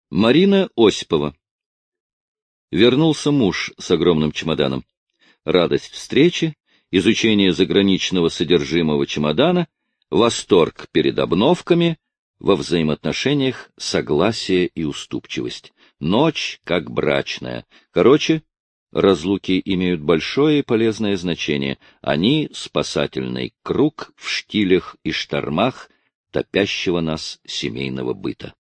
Марина Осипова. Вернулся муж с огромным чемоданом. Радость встречи, изучение заграничного содержимого чемодана, восторг перед обновками, во взаимоотношениях согласие и уступчивость. Ночь как брачная. Короче, разлуки имеют большое и полезное значение. Они — спасательный круг в штилях и штормах топящего нас семейного быта.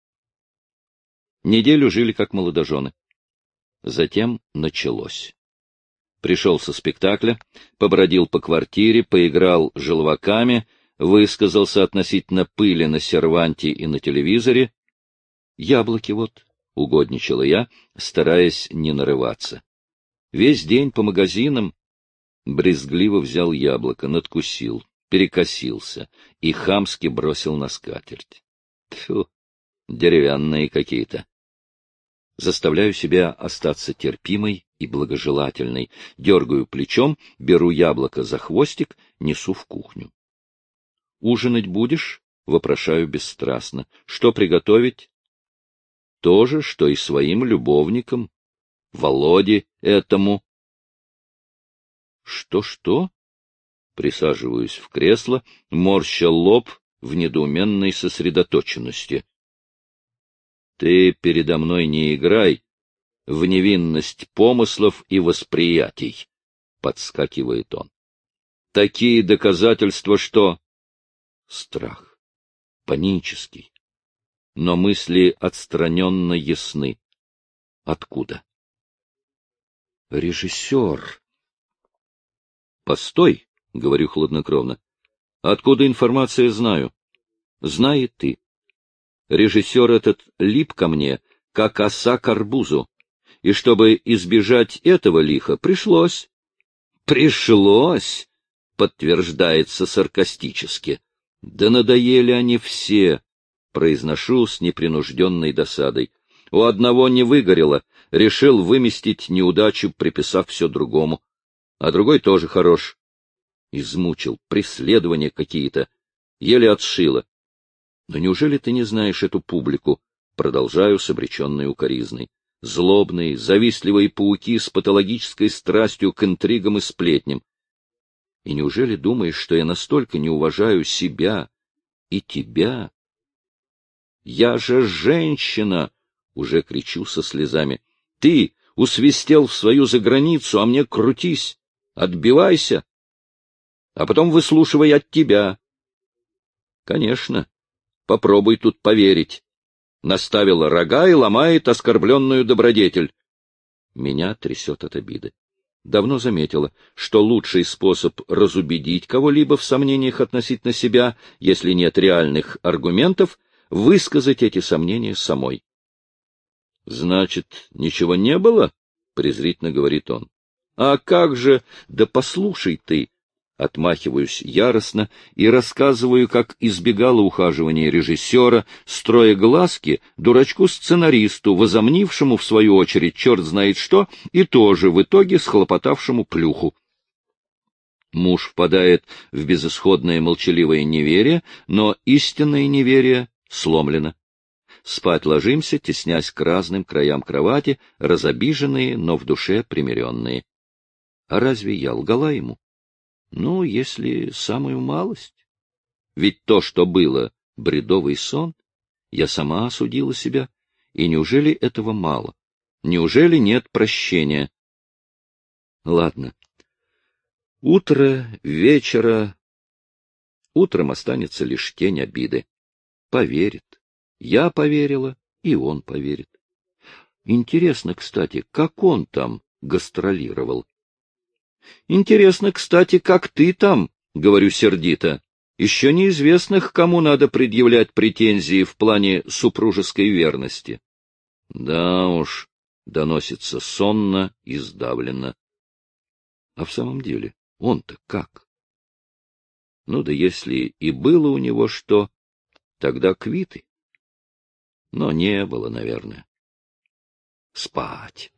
Неделю жили как молодожены. Затем началось. Пришел со спектакля, побродил по квартире, поиграл желваками, высказался относительно пыли на серванте и на телевизоре. Яблоки вот, угодничала я, стараясь не нарываться. Весь день по магазинам брезгливо взял яблоко, надкусил, перекосился и хамски бросил на скатерть. Тьфу, деревянные какие-то. Заставляю себя остаться терпимой и благожелательной, дергаю плечом, беру яблоко за хвостик, несу в кухню. — Ужинать будешь? — вопрошаю бесстрастно. — Что приготовить? — То же, что и своим любовникам, Володе этому. — Что-что? Присаживаюсь в кресло, морща лоб в недоуменной сосредоточенности. — Ты передо мной не играй в невинность помыслов и восприятий, — подскакивает он. — Такие доказательства, что... Страх. Панический. Но мысли отстраненно ясны. Откуда? Режиссер. Постой, — говорю хладнокровно. Откуда информация знаю? Знай и ты. Режиссер этот лип ко мне, как оса к арбузу. И чтобы избежать этого лиха, пришлось. Пришлось, подтверждается саркастически. Да надоели они все, произношу с непринужденной досадой. У одного не выгорело, решил выместить неудачу, приписав все другому. А другой тоже хорош. Измучил, преследования какие-то. Еле отшило. Но неужели ты не знаешь эту публику? Продолжаю с обреченной укоризной. Злобные, завистливые пауки с патологической страстью к интригам и сплетням. И неужели думаешь, что я настолько не уважаю себя и тебя? Я же женщина! Уже кричу со слезами. Ты усвистел в свою заграницу, а мне крутись, отбивайся, а потом выслушивай от тебя. Конечно, попробуй тут поверить. Наставила рога и ломает оскорбленную добродетель. Меня трясет от обиды. Давно заметила, что лучший способ разубедить кого-либо в сомнениях относительно себя, если нет реальных аргументов, высказать эти сомнения самой. — Значит, ничего не было? — презрительно говорит он. — А как же? Да послушай ты! Отмахиваюсь яростно и рассказываю, как избегала ухаживания режиссера, строя глазки дурачку-сценаристу, возомнившему, в свою очередь, черт знает что, и тоже в итоге схлопотавшему плюху. Муж впадает в безысходное молчаливое неверие, но истинное неверие сломлено. Спать ложимся, теснясь к разным краям кровати, разобиженные, но в душе примиренные. А разве я лгала ему? Ну, если самую малость. Ведь то, что было бредовый сон, я сама осудила себя. И неужели этого мало? Неужели нет прощения? Ладно. Утро, вечера. Утром останется лишь тень обиды. Поверит. Я поверила, и он поверит. Интересно, кстати, как он там гастролировал? Интересно, кстати, как ты там, говорю сердито. Еще неизвестных, кому надо предъявлять претензии в плане супружеской верности. Да уж, доносится сонно и сдавленно. А в самом деле, он-то как? Ну да если и было у него что, тогда квиты. Но не было, наверное. Спать.